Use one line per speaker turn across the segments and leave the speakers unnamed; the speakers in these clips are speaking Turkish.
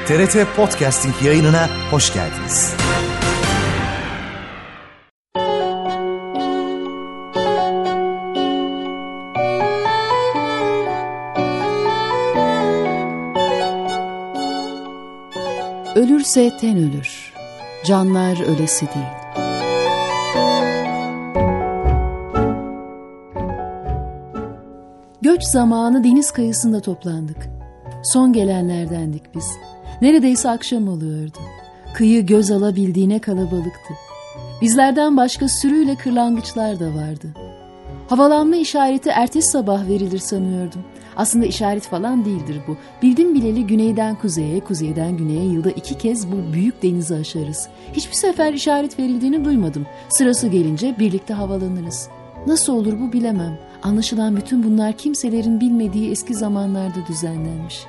TRT Podcasting yayınına hoş geldiniz.
Ölürse ten ölür, canlar ölesi değil. Göç zamanı deniz kıyısında toplandık. Son gelenlerdendik biz. Neredeyse akşam oluyordu. Kıyı göz alabildiğine kalabalıktı. Bizlerden başka sürüyle kırlangıçlar da vardı. Havalanma işareti ertesi sabah verilir sanıyordum. Aslında işaret falan değildir bu. Bildim bileli güneyden kuzeye, kuzeyden güneye yılda 2 kez bu büyük denizi aşarız. Hiçbir sefer işaret verildiğini duymadım. Sırası gelince birlikte havalanırız. Nasıl olur bu bilemem. Anlaşılan bütün bunlar kimselerin bilmediği eski zamanlarda düzenlenmiş.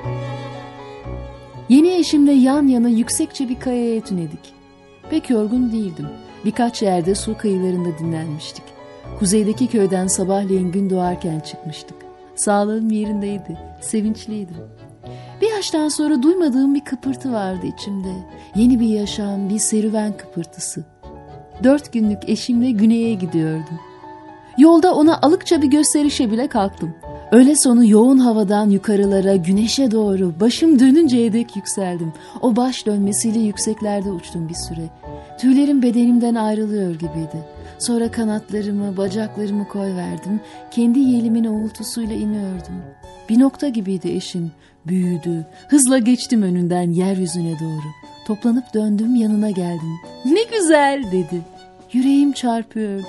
Yeni eşimle yan yana yüksekçe bir kayaya tünedik. Pek yorgun değildim. Birkaç yerde su kıyılarında dinlenmiştik. Kuzeydeki köyden sabahleyin gün doğarken çıkmıştık. Sağlığım yerindeydi, sevinçliydim. Bir yaştan sonra duymadığım bir kıpırtı vardı içimde. Yeni bir yaşam, bir serüven kıpırtısı. 4 günlük eşimle güneye gidiyordum. Yolda ona alıkça bir gösterişe bile kalktım. Öğle sonu yoğun havadan yukarılara, güneşe doğru başım dönünceye dek yükseldim. O baş dönmesiyle yükseklerde uçtum bir süre. Tüylerim bedenimden ayrılıyor gibiydi. Sonra kanatlarımı, bacaklarımı koyverdim. Kendi yelimin uğultusuyla iniyordum. Bir nokta gibiydi eşim. Büyüdü. Hızla geçtim önünden yeryüzüne doğru. Toplanıp döndüm, yanına geldim. "Ne güzel," dedi. Yüreğim çarpıyordu.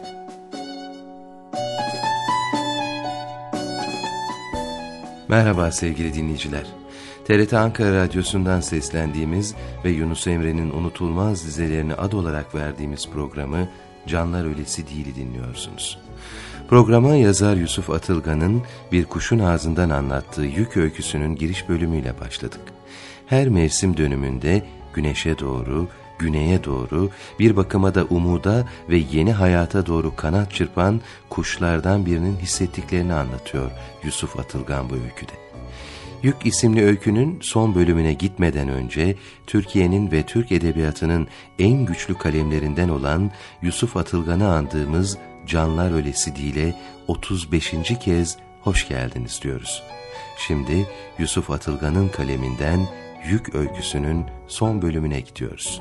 Merhaba sevgili dinleyiciler. TRT Ankara Radyosu'ndan seslendiğimiz ve Yunus Emre'nin unutulmaz dizelerine ad olarak verdiğimiz programı Canlar Ölesi Değil'i dinliyorsunuz. Programa yazar Yusuf Atılgan'ın Bir Kuşun Ağzından anlattığı Yük öyküsünün giriş bölümüyle başladık. Her mevsim dönümünde güneşe doğru, güneye doğru, bir bakıma da umuda ve yeni hayata doğru kanat çırpan kuşlardan birinin hissettiklerini anlatıyor Yusuf Atılgan bu öyküde. Yük isimli öykünün son bölümüne gitmeden önce Türkiye'nin ve Türk edebiyatının en güçlü kalemlerinden olan Yusuf Atılgan'ı andığımız Canlar Ölesi Değil'e 35. kez hoş geldiniz diyoruz. Şimdi Yusuf Atılgan'ın kaleminden Yük öyküsünün son bölümüne gidiyoruz.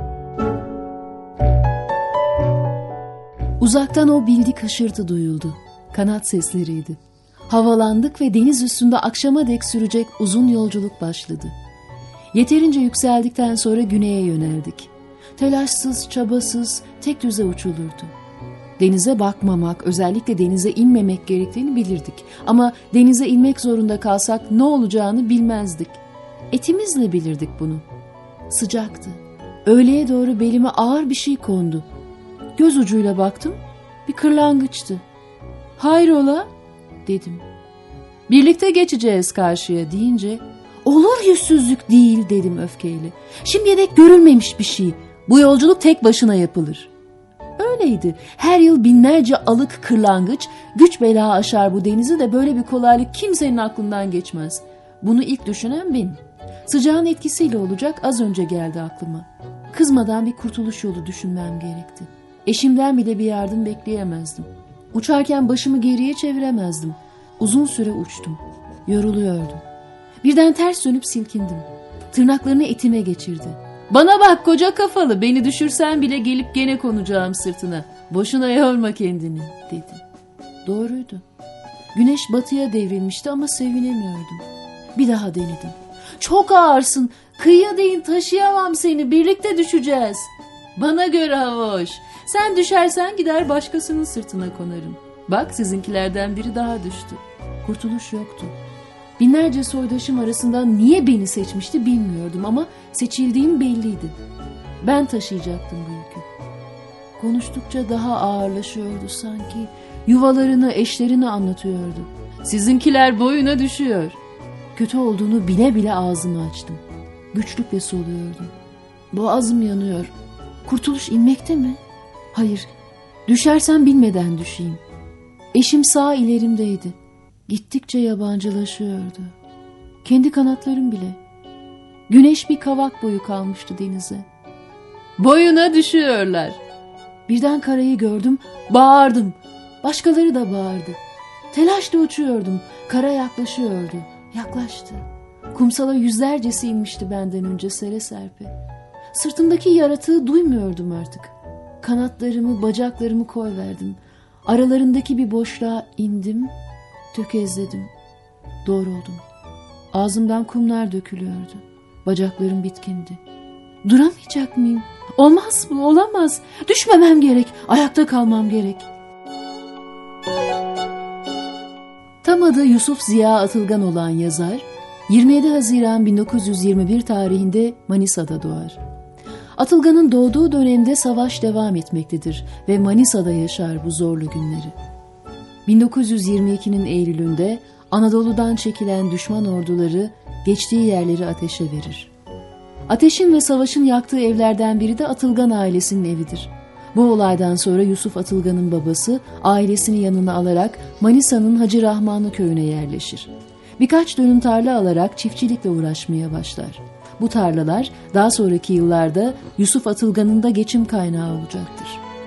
Uzaktan o bildik hışırtı duyuldu. Kanat sesleriydi. Havalandık ve deniz üstünde akşama dek sürecek uzun yolculuk başladı. Yeterince yükseldikten sonra güneye yöneldik. Telaşsız, çabasız, tek düze uçulurdu. Denize bakmamak, özellikle denize inmemek gerektiğini bilirdik. Ama denize inmek zorunda kalsak ne olacağını bilmezdik. Etimizle bilirdik bunu. Sıcaktı. Öğleye doğru belime ağır bir şey kondu. Göz ucuyla baktım, bir kırlangıçtı. "Hayrola?" dedim. "Birlikte geçeceğiz karşıya," deyince "Olur yüzsüzlük değil," dedim öfkeyle. "Şimdiye dek görülmemiş bir şey. Bu yolculuk tek başına yapılır." Öyleydi. Her yıl binlerce alık kırlangıç güç bela aşar bu denizi de böyle bir kolaylık kimsenin aklından geçmez. Bunu ilk düşünen benim. Sıcağın etkisiyle olacak, az önce geldi aklıma. Kızmadan bir kurtuluş yolu düşünmem gerekti. Eşimden bile bir yardım bekleyemezdim. Uçarken başımı geriye çeviremezdim. Uzun süre uçtum. Yoruluyordum. Birden ters dönüp silkindim. Tırnaklarını etime geçirdi. "Bana bak koca kafalı, beni düşürsen bile gelip gene konacağım sırtına. Boşuna yorma kendini," dedi. Doğruydu. Güneş batıya devrilmişti ama sevinemiyordum. Bir daha denedim. "Çok ağırsın, kıyıya değin, taşıyamam seni, birlikte düşeceğiz." "Bana göre hava hoş. Sen düşersen gider başkasının sırtına konarım. Bak sizinkilerden biri daha düştü." Kurtuluş yoktu. Binlerce soydaşım arasından niye beni seçmişti bilmiyordum ama seçildiğim belliydi. Ben taşıyacaktım bu yükü. Konuştukça daha ağırlaşıyordu sanki. Yuvalarını, eşlerini anlatıyordu. "Sizinkiler boyuna düşüyor." Kötü olduğunu bile bile ağzımı açtım. Güçlükle soluyordum. Boğazım yanıyor. Kurtuluş inmekte mi? Hayır, düşersem bilmeden düşeyim. Eşim sağ ilerimdeydi. Gittikçe yabancılaşıyordu. Kendi kanatlarım bile. Güneş bir kavak boyu kalmıştı denize. Boyuna düşüyorlar. Birden karayı gördüm, bağırdım. Başkaları da bağırdı. Telaşla uçuyordum. Kara yaklaşıyordu. Yaklaştı. Kumsala yüzlercesi inmişti benden önce sere serpe. Sırtımdaki yaratığı duymuyordum artık. Kanatlarımı, bacaklarımı koyverdim. Aralarındaki bir boşluğa indim, tökezledim. Doğruldum. Ağzımdan kumlar dökülüyordu. Bacaklarım bitkindi. Duramayacak mıyım? Olmaz mı? Olamaz. Düşmemem gerek. Ayakta kalmam gerek. Tam adı Yusuf Ziya Atılgan olan yazar, 27 Haziran 1921 tarihinde Manisa'da doğar. Atılgan'ın doğduğu dönemde savaş devam etmektedir ve Manisa'da yaşar bu zorlu günleri. 1922'nin Eylül'ünde Anadolu'dan çekilen düşman orduları geçtiği yerleri ateşe verir. Ateşin ve savaşın yaktığı evlerden biri de Atılgan ailesinin evidir. Bu olaydan sonra Yusuf Atılgan'ın babası ailesini yanına alarak Manisa'nın Hacı Rahmanlı köyüne yerleşir. Birkaç dönüm tarla alarak çiftçilikle uğraşmaya başlar. Bu tarlalar daha sonraki yıllarda Yusuf Atılgan'ın da geçim kaynağı olacaktır.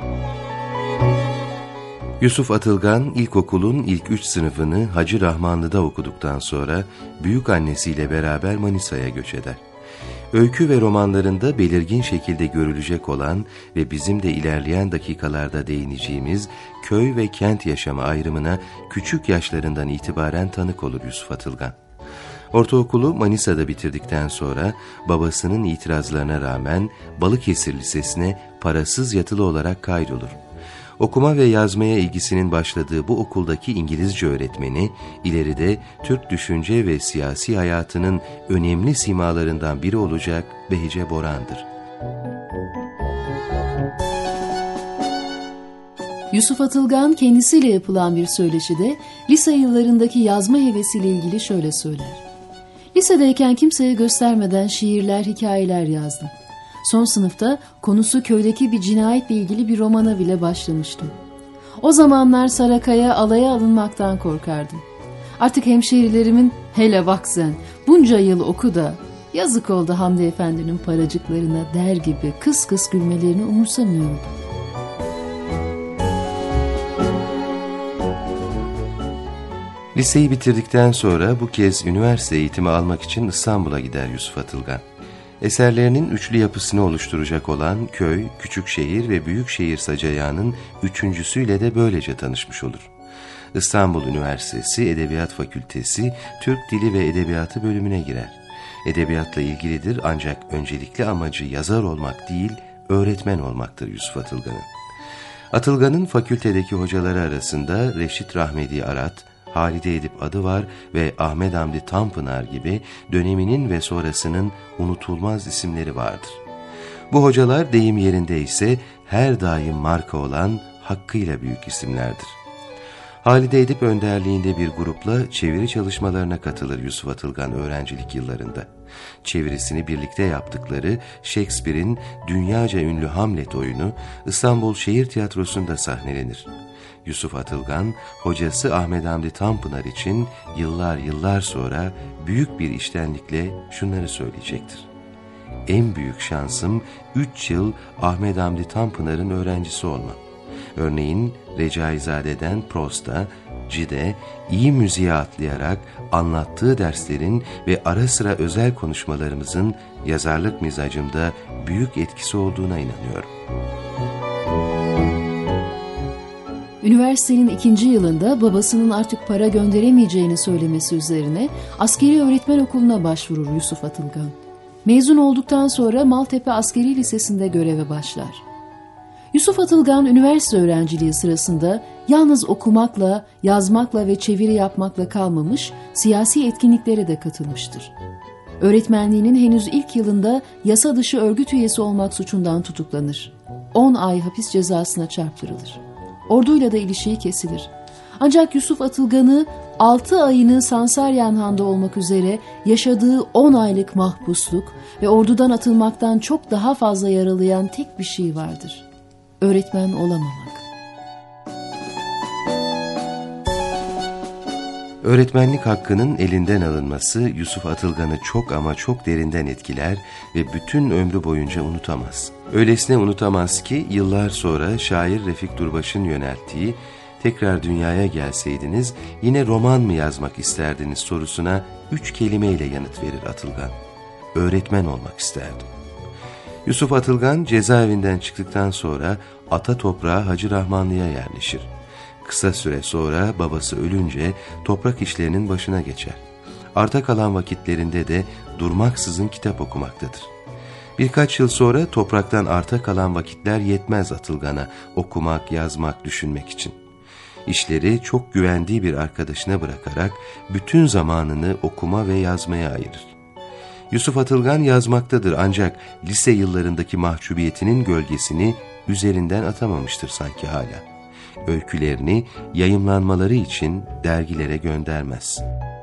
Yusuf Atılgan ilkokulun ilk 3 sınıfını Hacı Rahmanlı'da okuduktan sonra büyük annesiyle beraber Manisa'ya göç eder. Öykü ve romanlarında belirgin şekilde görülecek olan ve bizim de ilerleyen dakikalarda değineceğimiz köy ve kent yaşamı ayrımına küçük yaşlarından itibaren tanık olur Yusuf Atılgan. Ortaokulu Manisa'da bitirdikten sonra babasının itirazlarına rağmen Balıkesir Lisesi'ne parasız yatılı olarak kaydolur. Okuma ve yazmaya ilgisinin başladığı bu okuldaki İngilizce öğretmeni, ileride Türk düşünce ve siyasi hayatının önemli simalarından biri olacak Behice Boran'dır.
Yusuf Atılgan kendisiyle yapılan bir söyleşide lise yıllarındaki yazma hevesiyle ilgili şöyle söyler. Lisedeyken kimseye göstermeden şiirler, hikayeler yazdım. Son sınıfta konusu köydeki bir cinayetle ilgili bir romana bile başlamıştım. O zamanlar Sarakaya alaya alınmaktan korkardım. Artık hemşerilerimin hele bak sen bunca yıl oku da yazık oldu Hamdi Efendi'nin paracıklarına der gibi kıs kıs gülmelerini umursamıyordum.
Liseyi bitirdikten sonra bu kez üniversite eğitimi almak için İstanbul'a gider Yusuf Atılgan. Eserlerinin üçlü yapısını oluşturacak olan köy, küçük şehir ve büyük şehir sacayağının üçüncüsüyle de böylece tanışmış olur. İstanbul Üniversitesi Edebiyat Fakültesi Türk Dili ve Edebiyatı bölümüne girer. Edebiyatla ilgilidir ancak öncelikli amacı yazar olmak değil, öğretmen olmaktır Yusuf Atılgan'ın. Atılgan'ın fakültedeki hocaları arasında Reşit Rahmedi Arat, Halide Edip Adıvar ve Ahmet Hamdi Tanpınar gibi döneminin ve sonrasının unutulmaz isimleri vardır. Bu hocalar deyim yerinde ise her daim marka olan hakkıyla büyük isimlerdir. Halide Edip önderliğinde bir grupla çeviri çalışmalarına katılır Yusuf Atılgan öğrencilik yıllarında. Çevirisini birlikte yaptıkları Shakespeare'in dünyaca ünlü Hamlet oyunu İstanbul Şehir Tiyatrosu'nda sahnelenir. Yusuf Atılgan, hocası Ahmet Hamdi Tanpınar için yıllar sonra büyük bir içtenlikle şunları söyleyecektir. En büyük şansım 3 yıl Ahmet Hamdi Tanpınar'ın öğrencisi olmam. Örneğin Recaizade'den Proust'a, Cide, iyi müziğe atlayarak anlattığı derslerin ve ara sıra özel konuşmalarımızın yazarlık mizacımda büyük etkisi olduğuna inanıyorum.
Üniversitenin 2. yılında babasının artık para gönderemeyeceğini söylemesi üzerine askeri öğretmen okuluna başvurur Yusuf Atılgan. Mezun olduktan sonra Maltepe Askeri Lisesi'nde göreve başlar. Yusuf Atılgan üniversite öğrenciliği sırasında yalnız okumakla, yazmakla ve çeviri yapmakla kalmamış, siyasi etkinliklere de katılmıştır. Öğretmenliğinin henüz ilk yılında yasa dışı örgüt üyesi olmak suçundan tutuklanır. 10 ay hapis cezasına çarptırılır. Orduyla da ilişiği kesilir. Ancak Yusuf Atılgan'ı 6 ayını Sansaryan Han'da olmak üzere yaşadığı 10 aylık mahpusluk ve ordudan atılmaktan çok daha fazla yaralayan tek bir şey vardır. Öğretmen olamamak.
Öğretmenlik hakkının elinden alınması Yusuf Atılgan'ı çok ama çok derinden etkiler ve bütün ömrü boyunca unutamaz. Öylesine unutamaz ki yıllar sonra şair Refik Durbaş'ın yönelttiği "Tekrar dünyaya gelseydiniz yine roman mı yazmak isterdiniz?" sorusuna 3 kelimeyle yanıt verir Atılgan: öğretmen olmak isterdim. Yusuf Atılgan cezaevinden çıktıktan sonra ata toprağı Hacı Rahmanlı'ya yerleşir. Kısa süre sonra babası ölünce toprak işlerinin başına geçer. Arta kalan vakitlerinde de durmaksızın kitap okumaktadır. Birkaç yıl sonra topraktan arta kalan vakitler yetmez Atılgan'a okumak, yazmak, düşünmek için. İşleri çok güvendiği bir arkadaşına bırakarak bütün zamanını okuma ve yazmaya ayırır. Yusuf Atılgan yazmaktadır ancak lise yıllarındaki mahcubiyetinin gölgesini üzerinden atamamıştır sanki hala. Öykülerini yayımlanmaları için dergilere göndermez.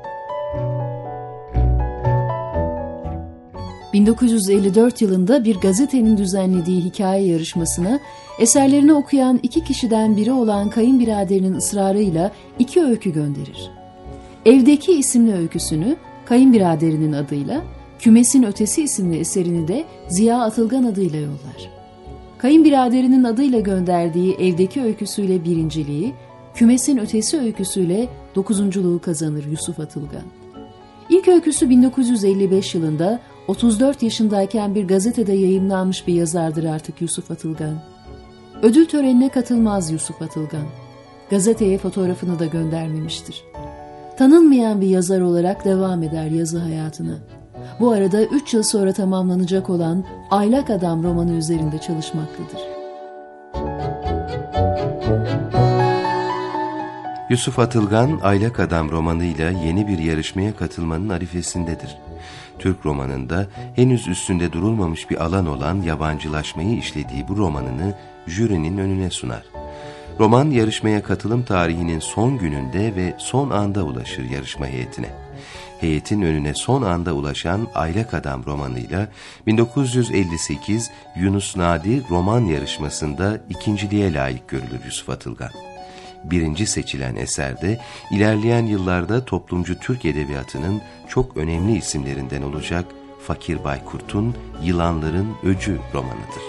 1954 yılında bir gazetenin düzenlediği hikaye yarışmasına eserlerini okuyan 2 kişiden biri olan kayınbiraderinin ısrarıyla 2 öykü gönderir. Evdeki isimli öyküsünü kayınbiraderinin adıyla, Kümesin Ötesi isimli eserini de Ziya Atılgan adıyla yollar. Kayınbiraderinin adıyla gönderdiği Evdeki öyküsüyle birinciliği, Kümesin Ötesi öyküsüyle 9'unculuğu kazanır Yusuf Atılgan. İlk öyküsü 1955 yılında 34 yaşındayken bir gazetede yayımlanmış bir yazardır artık Yusuf Atılgan. Ödül törenine katılmaz Yusuf Atılgan. Gazeteye fotoğrafını da göndermemiştir. Tanınmayan bir yazar olarak devam eder yazı hayatına. Bu arada 3 yıl sonra tamamlanacak olan Aylak Adam romanı üzerinde çalışmaktadır.
Yusuf Atılgan, Aylak Adam romanıyla yeni bir yarışmaya katılmanın arifesindedir. Türk romanında henüz üstünde durulmamış bir alan olan yabancılaşmayı işlediği bu romanını jürinin önüne sunar. Roman yarışmaya katılım tarihinin son gününde ve son anda ulaşır yarışma heyetine. Heyetin önüne son anda ulaşan Aylak Adam romanıyla 1958 Yunus Nadi roman yarışmasında ikinciliğe layık görülür Yusuf Atılgan. Birinci seçilen eserde ilerleyen yıllarda toplumcu Türk edebiyatının çok önemli isimlerinden olacak Fakir Baykurt'un Yılanların Öcü romanıdır.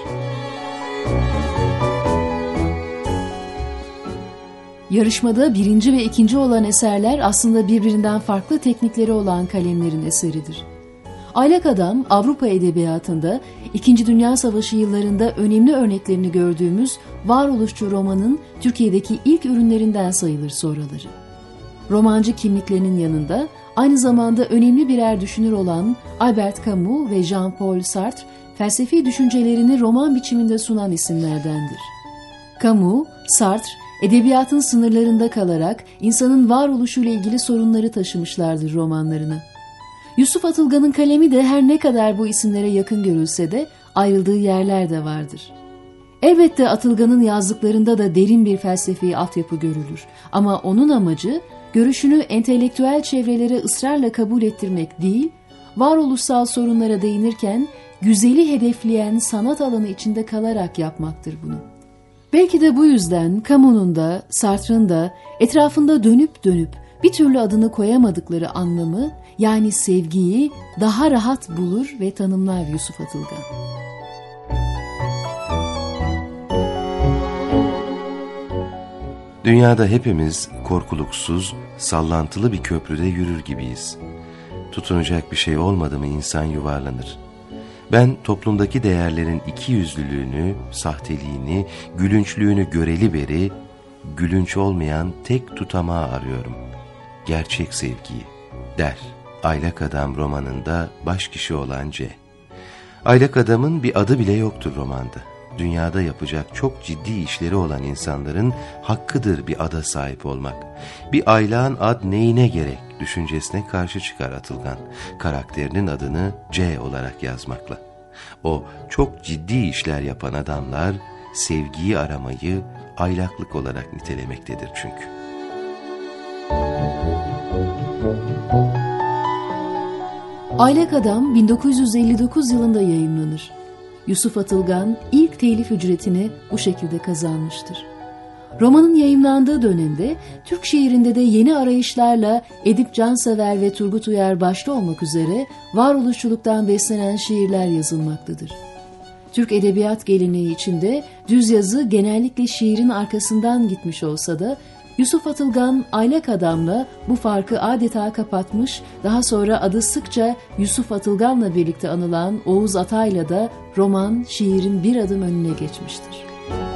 Yarışmada 1. ve 2. olan eserler aslında birbirinden farklı teknikleri olan kalemlerin eseridir. Aylak Adam, Avrupa edebiyatında 2. Dünya Savaşı yıllarında önemli örneklerini gördüğümüz varoluşçu romanın Türkiye'deki ilk ürünlerinden sayılır sonraları. Romancı kimliklerinin yanında aynı zamanda önemli birer düşünür olan Albert Camus ve Jean-Paul Sartre, felsefi düşüncelerini roman biçiminde sunan isimlerdendir. Camus, Sartre, edebiyatın sınırlarında kalarak insanın varoluşuyla ilgili sorunları taşımışlardır romanlarına. Yusuf Atılgan'ın kalemi de her ne kadar bu isimlere yakın görülse de ayrıldığı yerler de vardır. Elbette Atılgan'ın yazdıklarında da derin bir felsefi altyapı görülür. Ama onun amacı görüşünü entelektüel çevrelere ısrarla kabul ettirmek değil, varoluşsal sorunlara değinirken güzeli hedefleyen sanat alanı içinde kalarak yapmaktır bunu. Belki de bu yüzden Camus'un da Sartre'ın da etrafında dönüp dönüp bir türlü adını koyamadıkları anlamı, yani sevgiyi daha rahat bulur ve tanımlar Yusuf Atılgan.
Dünyada hepimiz korkuluksuz, sallantılı bir köprüde yürür gibiyiz. Tutunacak bir şey olmadı mı insan yuvarlanır. Ben toplumdaki değerlerin ikiyüzlülüğünü, sahteliğini, gülünçlüğünü göreli beri, gülünç olmayan tek tutamağı arıyorum. Gerçek sevgiyi, der Aylak Adam romanında başkişi olan C. Aylak Adam'ın bir adı bile yoktur romanda. Dünyada yapacak çok ciddi işleri olan insanların hakkıdır bir ada sahip olmak. Bir aylağın ad neyine gerek düşüncesine karşı çıkar Atılgan, karakterinin adını C olarak yazmakla. O çok ciddi işler yapan adamlar sevgiyi aramayı aylaklık olarak nitelemektedir çünkü.
Aylak Adam 1959 yılında yayımlanır. Yusuf Atılgan ilk telif ücretini bu şekilde kazanmıştır. Romanın yayımlandığı dönemde Türk şiirinde de yeni arayışlarla Edip Cansever ve Turgut Uyar başta olmak üzere varoluşçuluktan beslenen şiirler yazılmaktadır. Türk edebiyat geleneği içinde düz yazı genellikle şiirin arkasından gitmiş olsa da Yusuf Atılgan Aylak Adam'la bu farkı adeta kapatmış, daha sonra adı sıkça Yusuf Atılgan'la birlikte anılan Oğuz Atay'la da roman şiirin bir adım önüne geçmiştir.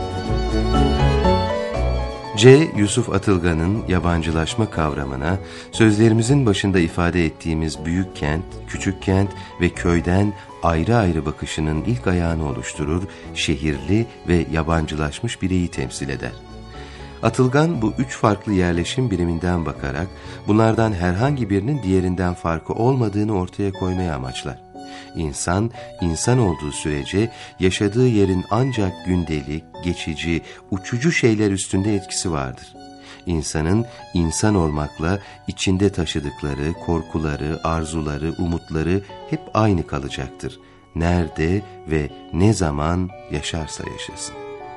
C. Yusuf Atılgan'ın yabancılaşma kavramına, sözlerimizin başında ifade ettiğimiz büyük kent, küçük kent ve köyden ayrı ayrı bakışının ilk ayağını oluşturur, şehirli ve yabancılaşmış bireyi temsil eder. Atılgan bu üç farklı yerleşim biriminden bakarak bunlardan herhangi birinin diğerinden farkı olmadığını ortaya koymayı amaçlar. İnsan, insan olduğu sürece yaşadığı yerin ancak gündelik, geçici, uçucu şeyler üstünde etkisi vardır. İnsanın insan olmakla içinde taşıdıkları, korkuları, arzuları, umutları hep aynı kalacaktır. Nerede ve ne zaman yaşarsa yaşasın.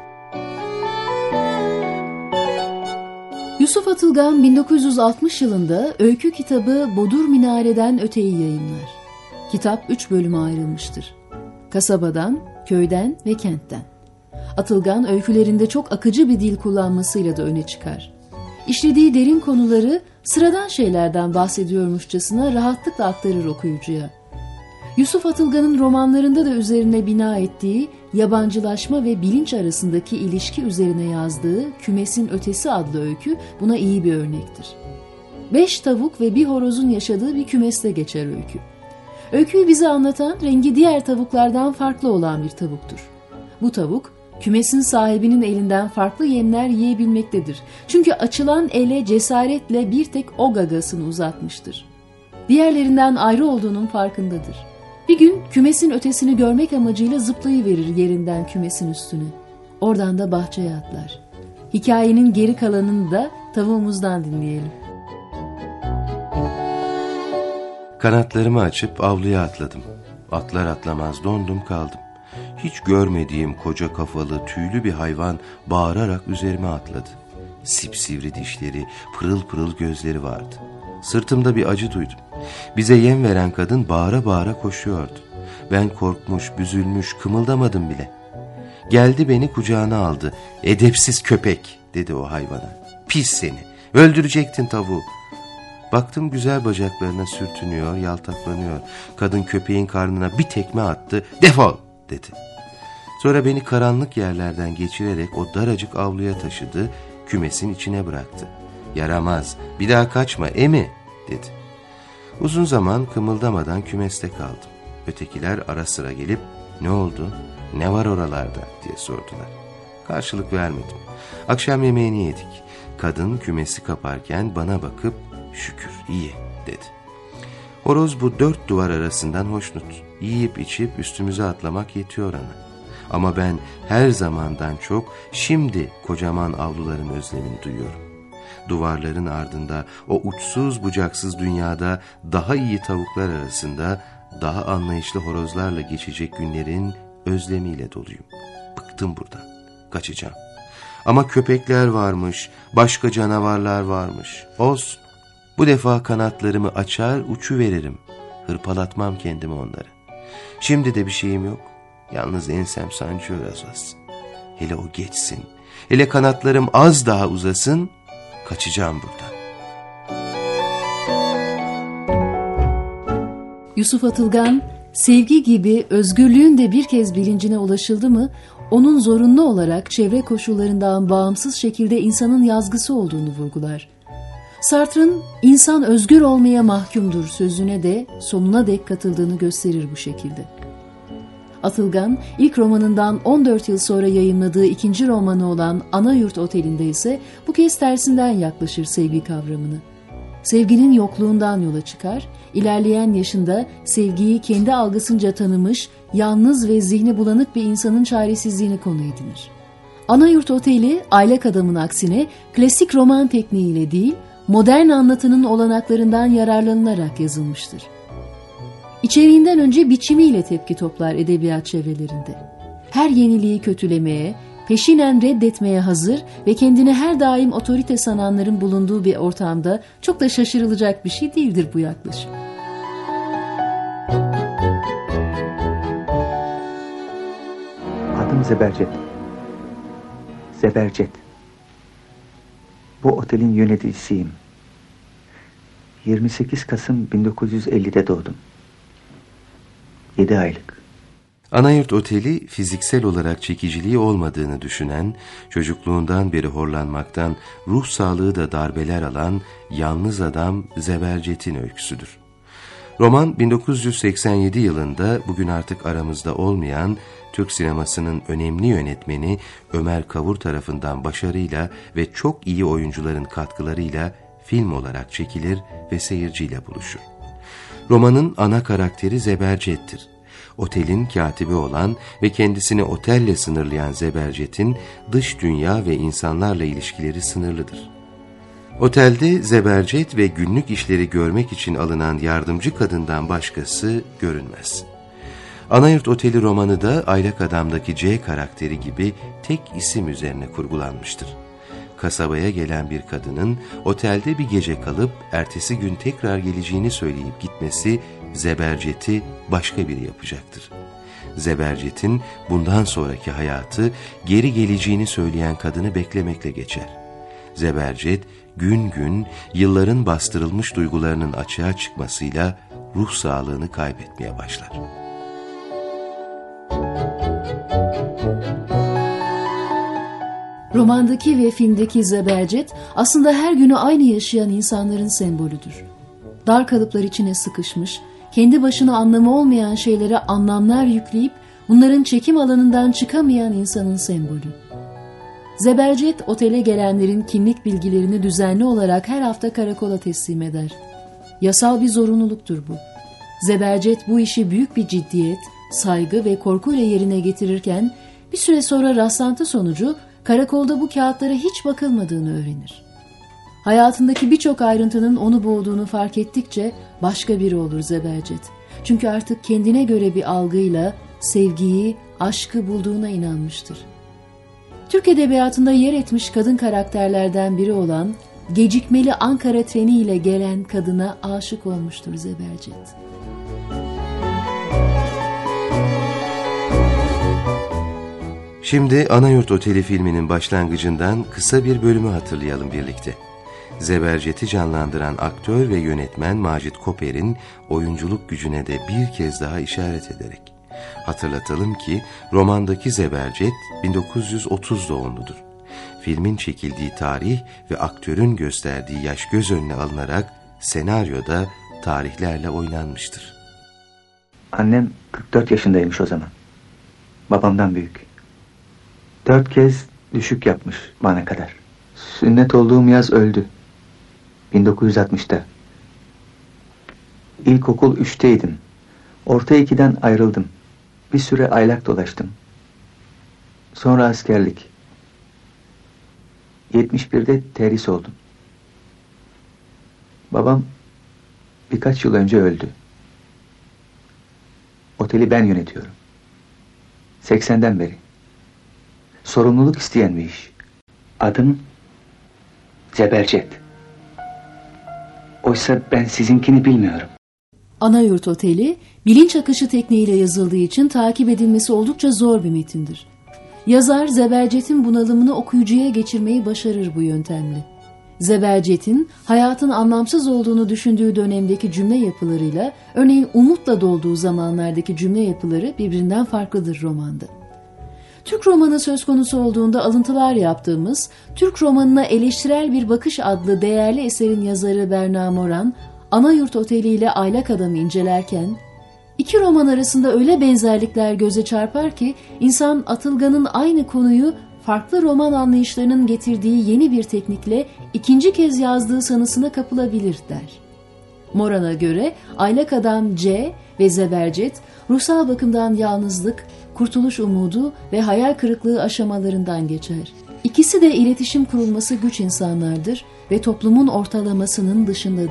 Yusuf Atılgan 1960 yılında öykü kitabı Bodur Minare'den Öte'yi yayımlar. Kitap 3 bölüme ayrılmıştır. Kasabadan, köyden ve kentten. Atılgan öykülerinde çok akıcı bir dil kullanmasıyla da öne çıkar. İşlediği derin konuları sıradan şeylerden bahsediyormuşçasına rahatlıkla aktarır okuyucuya. Yusuf Atılgan'ın romanlarında da üzerine bina ettiği yabancılaşma ve bilinç arasındaki ilişki üzerine yazdığı Kümesin Ötesi adlı öykü buna iyi bir örnektir. 5 tavuk ve bir horozun yaşadığı bir kümeste geçer öykü. Öyküyü bize anlatan rengi diğer tavuklardan farklı olan bir tavuktur. Bu tavuk, kümesin sahibinin elinden farklı yemler yiyebilmektedir. Çünkü açılan ele cesaretle bir tek o gagasını uzatmıştır. Diğerlerinden ayrı olduğunun farkındadır. Bir gün kümesin ötesini görmek amacıyla zıplayıverir yerinden kümesin üstüne. Oradan da bahçeye atlar. Hikayenin geri kalanını da tavuğumuzdan dinleyelim.
Kanatlarımı açıp avluya atladım. Atlar atlamaz dondum kaldım. Hiç görmediğim koca kafalı tüylü bir hayvan bağırarak üzerime atladı. Sipsivri dişleri, pırıl pırıl gözleri vardı. Sırtımda bir acı duydum. Bize yem veren kadın bağıra bağıra koşuyordu. Ben korkmuş, büzülmüş, kımıldamadım bile. Geldi beni kucağına aldı. "Edepsiz köpek," dedi o hayvana. "Pis seni, öldürecektin tavuğu." Baktım güzel bacaklarına sürtünüyor, yaltaklanıyor. Kadın köpeğin karnına bir tekme attı. "Defol," dedi. Sonra beni karanlık yerlerden geçirerek o daracık avluya taşıdı, kümesin içine bıraktı. "Yaramaz, bir daha kaçma, emi," dedi. Uzun zaman kımıldamadan kümeste kaldım. Ötekiler ara sıra gelip "Ne oldu, ne var oralarda?" diye sordular. Karşılık vermedim. Akşam yemeğini yedik. Kadın kümesi kaparken bana bakıp "Şükür, iyi," dedi. Horoz bu 4 duvar arasından hoşnut. Yiyip içip üstümüze atlamak yetiyor ona. Ama ben her zamandan çok şimdi kocaman avluların özlemini duyuyorum. Duvarların ardında o uçsuz bucaksız dünyada daha iyi tavuklar arasında daha anlayışlı horozlarla geçecek günlerin özlemiyle doluyum. Bıktım buradan. Kaçacağım. Ama köpekler varmış, başka canavarlar varmış. Olsun. Bu defa kanatlarımı açar uçuveririm. Hırpalatmam kendimi onları. Şimdi de bir şeyim yok. Yalnız ensem sancıyor az. Hele o geçsin. Hele kanatlarım az daha uzasın. Kaçacağım buradan.
Yusuf Atılgan, sevgi gibi özgürlüğün de bir kez bilincine ulaşıldı mı, onun zorunlu olarak çevre koşullarından bağımsız şekilde insanın yazgısı olduğunu vurgular. Sartre'ın "insan özgür olmaya mahkumdur" sözüne de sonuna dek katıldığını gösterir bu şekilde. Atılgan, ilk romanından 14 yıl sonra yayımladığı ikinci romanı olan Anayurt Oteli'nde ise bu kez tersinden yaklaşır sevgi kavramını. Sevginin yokluğundan yola çıkar, ilerleyen yaşında sevgiyi kendi algısınca tanımış, yalnız ve zihni bulanık bir insanın çaresizliğini konu edinir. Anayurt Oteli, Aylak Adam'ın aksine klasik roman tekniğiyle değil, modern anlatının olanaklarından yararlanılarak yazılmıştır. İçeriğinden önce biçimiyle tepki toplar edebiyat çevrelerinde. Her yeniliği kötülemeye, peşinen reddetmeye hazır ve kendini her daim otorite sananların bulunduğu bir ortamda çok da şaşırılacak bir şey değildir bu yaklaşım.
Adım Zebercet. Zebercet. Bu otelin yöneticisiyim. 28 Kasım 1950'de doğdum. 7 aylık.
Anayurt Oteli fiziksel olarak çekiciliği olmadığını düşünen, çocukluğundan beri horlanmaktan ruh sağlığı da darbeler alan yalnız adam Zebercet'in öyküsüdür. Roman 1987 yılında bugün artık aramızda olmayan Türk sinemasının önemli yönetmeni Ömer Kavur tarafından başarıyla ve çok iyi oyuncuların katkılarıyla film olarak çekilir ve seyirciyle buluşur. Romanın ana karakteri Zebercet'tir. Otelin katibi olan ve kendisini otelle sınırlayan Zebercet'in dış dünya ve insanlarla ilişkileri sınırlıdır. Otelde Zebercet ve günlük işleri görmek için alınan yardımcı kadından başkası görünmez. Anayurt Oteli romanı da Aylak Adam'daki C karakteri gibi tek isim üzerine kurgulanmıştır. Kasabaya gelen bir kadının otelde bir gece kalıp ertesi gün tekrar geleceğini söyleyip gitmesi Zebercet'i başka biri yapacaktır. Zebercet'in bundan sonraki hayatı geri geleceğini söyleyen kadını beklemekle geçer. Zebercet gün gün yılların bastırılmış duygularının açığa çıkmasıyla ruh sağlığını kaybetmeye başlar.
Romandaki ve filmdeki Zebercet aslında her günü aynı yaşayan insanların sembolüdür. Dar kalıplar içine sıkışmış, kendi başına anlamı olmayan şeylere anlamlar yükleyip bunların çekim alanından çıkamayan insanın sembolü. Zebercet otele gelenlerin kimlik bilgilerini düzenli olarak her hafta karakola teslim eder. Yasal bir zorunluluktur bu. Zebercet bu işi büyük bir ciddiyet, saygı ve korkuyla yerine getirirken bir süre sonra rastlantı sonucu karakolda bu kağıtlara hiç bakılmadığını öğrenir. Hayatındaki birçok ayrıntının onu boğduğunu fark ettikçe başka biri olur Zebercet. Çünkü artık kendine göre bir algıyla sevgiyi, aşkı bulduğuna inanmıştır. Türk edebiyatında yer etmiş kadın karakterlerden biri olan gecikmeli Ankara treniyle gelen kadına aşık olmuştur Zebercet.
Şimdi Anayurt Oteli filminin başlangıcından kısa bir bölümü hatırlayalım birlikte. Zebercet'i canlandıran aktör ve yönetmen Macit Koper'in oyunculuk gücüne de bir kez daha işaret ederek. Hatırlatalım ki romandaki Zebercet 1930 doğumludur. Filmin çekildiği tarih ve aktörün gösterdiği yaş göz önüne alınarak senaryoda tarihlerle oynanmıştır.
Annem 44 yaşındaymış o zaman. Babamdan büyük. 4 kez düşük yapmış bana kadar. Sünnet olduğum yaz öldü. 1960'ta. İlkokul 3'teydim. Orta 2'den ayrıldım. Bir süre aylak dolaştım. Sonra askerlik. 71'de terhis oldum. Babam birkaç yıl önce öldü. Oteli ben yönetiyorum. 80'den beri. Sorumluluk isteyen bir iş. Adım Zebercet. Oysa ben sizinkini bilmiyorum.
Anayurt Oteli, bilinç akışı tekniğiyle yazıldığı için takip edilmesi oldukça zor bir metindir. Yazar, Zebercet'in bunalımını okuyucuya geçirmeyi başarır bu yöntemle. Zebercet'in hayatın anlamsız olduğunu düşündüğü dönemdeki cümle yapılarıyla, örneğin umutla dolduğu zamanlardaki cümle yapıları birbirinden farklıdır romanda. Türk romanı söz konusu olduğunda alıntılar yaptığımız Türk romanına eleştirel bir bakış adlı değerli eserin yazarı Berna Moran, Anayurt Oteli ile Aylak Adam'ı incelerken, iki roman arasında öyle benzerlikler göze çarpar ki insan Atılgan'ın aynı konuyu farklı roman anlayışlarının getirdiği yeni bir teknikle ikinci kez yazdığı sanısına kapılabilir der. Moran'a göre Aylak Adam C ve Zebercet ruhsal bakımdan yalnızlık, kurtuluş umudu ve hayal kırıklığı aşamalarından geçer. İkisi de iletişim kurulması güç insanlardır ve toplumun ortalamasının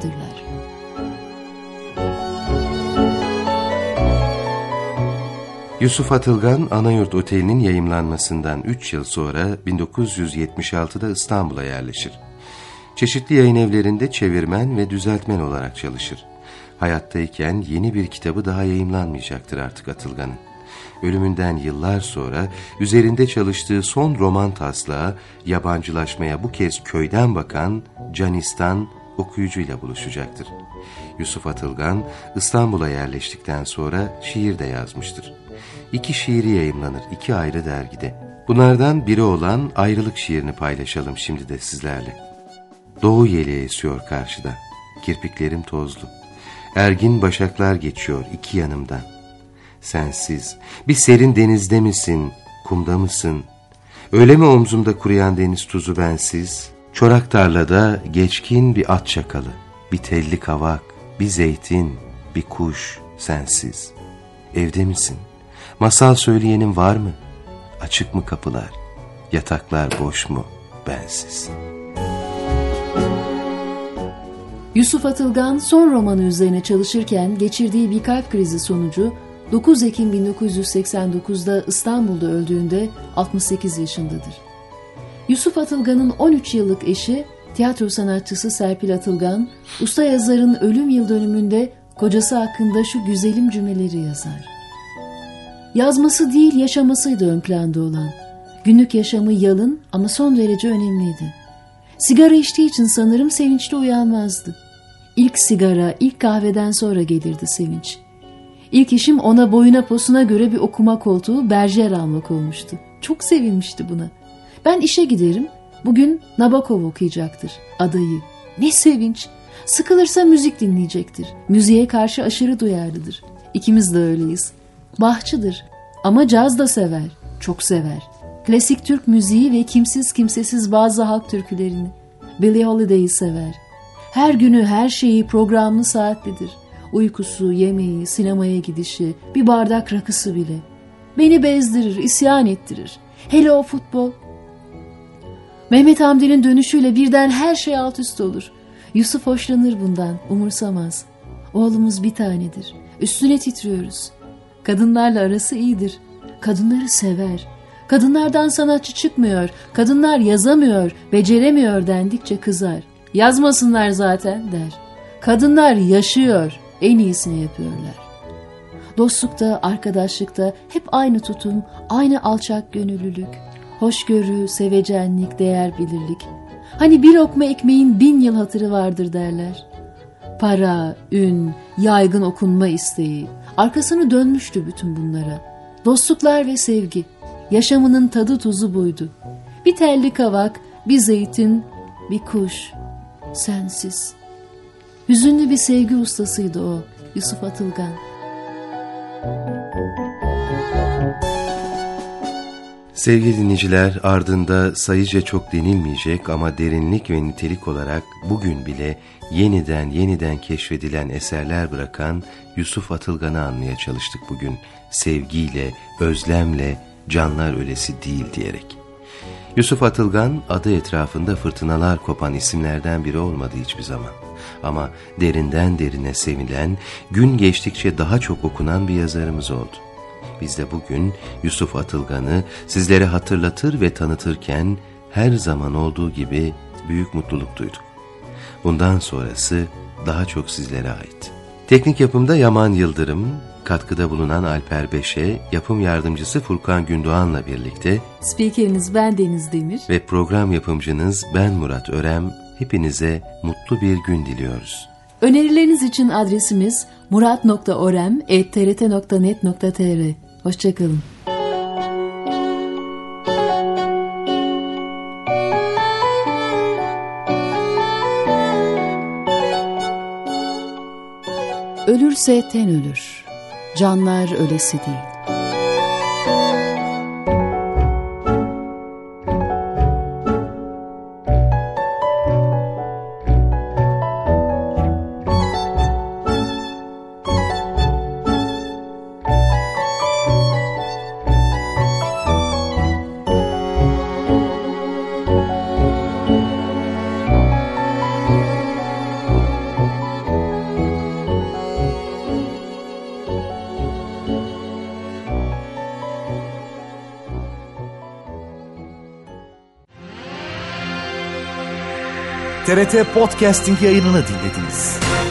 dışındadırlar.
Yusuf Atılgan, Anayurt Oteli'nin yayımlanmasından 3 yıl sonra 1976'da İstanbul'a yerleşir. Çeşitli yayın evlerinde çevirmen ve düzeltmen olarak çalışır. Hayattayken yeni bir kitabı daha yayımlanmayacaktır artık Atılgan'ın. Ölümünden yıllar sonra üzerinde çalıştığı son roman taslağı yabancılaşmaya bu kez köyden bakan Canistan okuyucuyla buluşacaktır. Yusuf Atılgan İstanbul'a yerleştikten sonra şiir de yazmıştır. 2 şiiri yayımlanır 2 ayrı dergide. Bunlardan biri olan Ayrılık şiirini paylaşalım şimdi de sizlerle. Doğu yeleği esiyor karşıda, kirpiklerim tozlu. Ergin başaklar geçiyor 2 yanımdan. Sensiz, bir serin denizde misin, kumda mısın? Öyle mi omzumda kuruyan deniz tuzu bensiz? Çorak tarlada geçkin bir at çakalı, bir telli kavak, bir zeytin, bir kuş sensiz. Evde misin? Masal söyleyenin var mı? Açık mı kapılar? Yataklar boş mu bensiz?
Yusuf Atılgan son romanı üzerine çalışırken geçirdiği bir kalp krizi sonucu 9 Ekim 1989'da İstanbul'da öldüğünde 68 yaşındadır. Yusuf Atılgan'ın 13 yıllık eşi, tiyatro sanatçısı Serpil Atılgan, usta yazarın ölüm yıl dönümünde kocası hakkında şu güzelim cümleleri yazar. Yazması değil yaşamasıydı ön planda olan. Günlük yaşamı yalın ama son derece önemliydi. Sigara içtiği için sanırım sevinçle uyanmazdı. İlk sigara, ilk kahveden sonra gelirdi sevinç. İlk işim ona boyuna posuna göre bir okuma koltuğu berjer almak olmuştu. Çok sevinmişti buna. Ben işe giderim, bugün Nabokov okuyacaktır, Adayı. Ne sevinç! Sıkılırsa müzik dinleyecektir. Müziğe karşı aşırı duyarlıdır. İkimiz de öyleyiz. Bach'çıdır ama caz da sever, çok sever. Klasik Türk müziği ve kimsiz kimsesiz bazı halk türkülerini. Billie Holiday'i sever. Her günü her şeyi programlı saatlidir. Uykusu, yemeği, sinemaya gidişi, bir bardak rakısı bile. Beni bezdirir, isyan ettirir. Hele o futbol. Mehmet Hamdi'nin dönüşüyle birden her şey alt üst olur. Yusuf hoşlanır bundan, umursamaz. Oğlumuz bir tanedir. Üstüne titriyoruz. Kadınlarla arası iyidir. Kadınları sever. Kadınlardan sanatçı çıkmıyor, kadınlar yazamıyor, beceremiyor dendikçe kızar. Yazmasınlar zaten der. Kadınlar yaşıyor, en iyisini yapıyorlar. Dostlukta, arkadaşlıkta hep aynı tutum, aynı alçak gönüllülük, hoşgörü, sevecenlik, değer bilirlik. Hani bir lokma ekmeğin 1000 yıl hatırı vardır derler. Para, ün, yaygın okunma isteği, arkasını dönmüştü bütün bunlara. Dostluklar ve sevgi, yaşamının tadı tuzu buydu. Bir telli kavak, bir zeytin, bir kuş, sensiz. Hüzünlü bir sevgi ustasıydı o, Yusuf Atılgan.
Sevgili dinleyiciler, ardında sayıca çok denilmeyecek ama derinlik ve nitelik olarak bugün bile yeniden keşfedilen eserler bırakan Yusuf Atılgan'ı anmaya çalıştık bugün. Sevgiyle, özlemle, canlar ölesi değil diyerek. Yusuf Atılgan adı etrafında fırtınalar kopan isimlerden biri olmadı hiçbir zaman. Ama derinden derine sevilen, gün geçtikçe daha çok okunan bir yazarımız oldu. Biz de bugün Yusuf Atılgan'ı sizlere hatırlatır ve tanıtırken her zaman olduğu gibi büyük mutluluk duyduk. Bundan sonrası daha çok sizlere ait. Teknik yapımda Yaman Yıldırım, katkıda bulunan Alper Beşe, yapım yardımcısı Furkan Gündoğan'la birlikte
Spikeriniz ben Deniz Demir
ve program yapımcınız ben Murat Örem, hepinize mutlu bir gün diliyoruz.
Önerileriniz için adresimiz murat.orem@trt.net.tr. Hoşçakalın. Ölürse ten ölür, canlar ölesi değil.
TRT Podcasting yayınını dinlediniz.